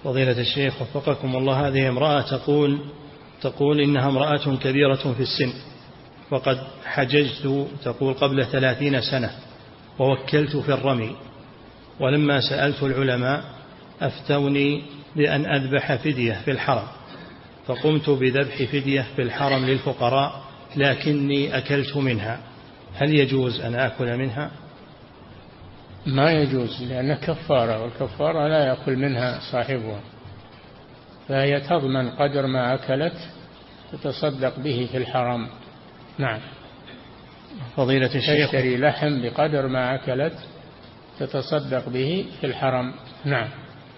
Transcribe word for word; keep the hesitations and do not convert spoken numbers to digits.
فضيلة الشيخ وفقكم الله، هذه امرأة تقول تقول إنها امرأة كبيرة في السن، وقد حججت تقول قبل ثلاثين سنة ووكلت في الرمي، ولما سألت العلماء أفتوني بأن أذبح فدية في الحرم، فقمت بذبح فدية في الحرم للفقراء لكني أكلت منها، هل يجوز أن أكل منها؟ ما يجوز، لأنها كفارة، والكفارة لا يأكل منها صاحبها، فهي تضمن قدر ما أكلت تتصدق به في الحرم. نعم. فضيلة الشيخ، تشتري لحم بقدر ما أكلت تتصدق به في الحرم. نعم.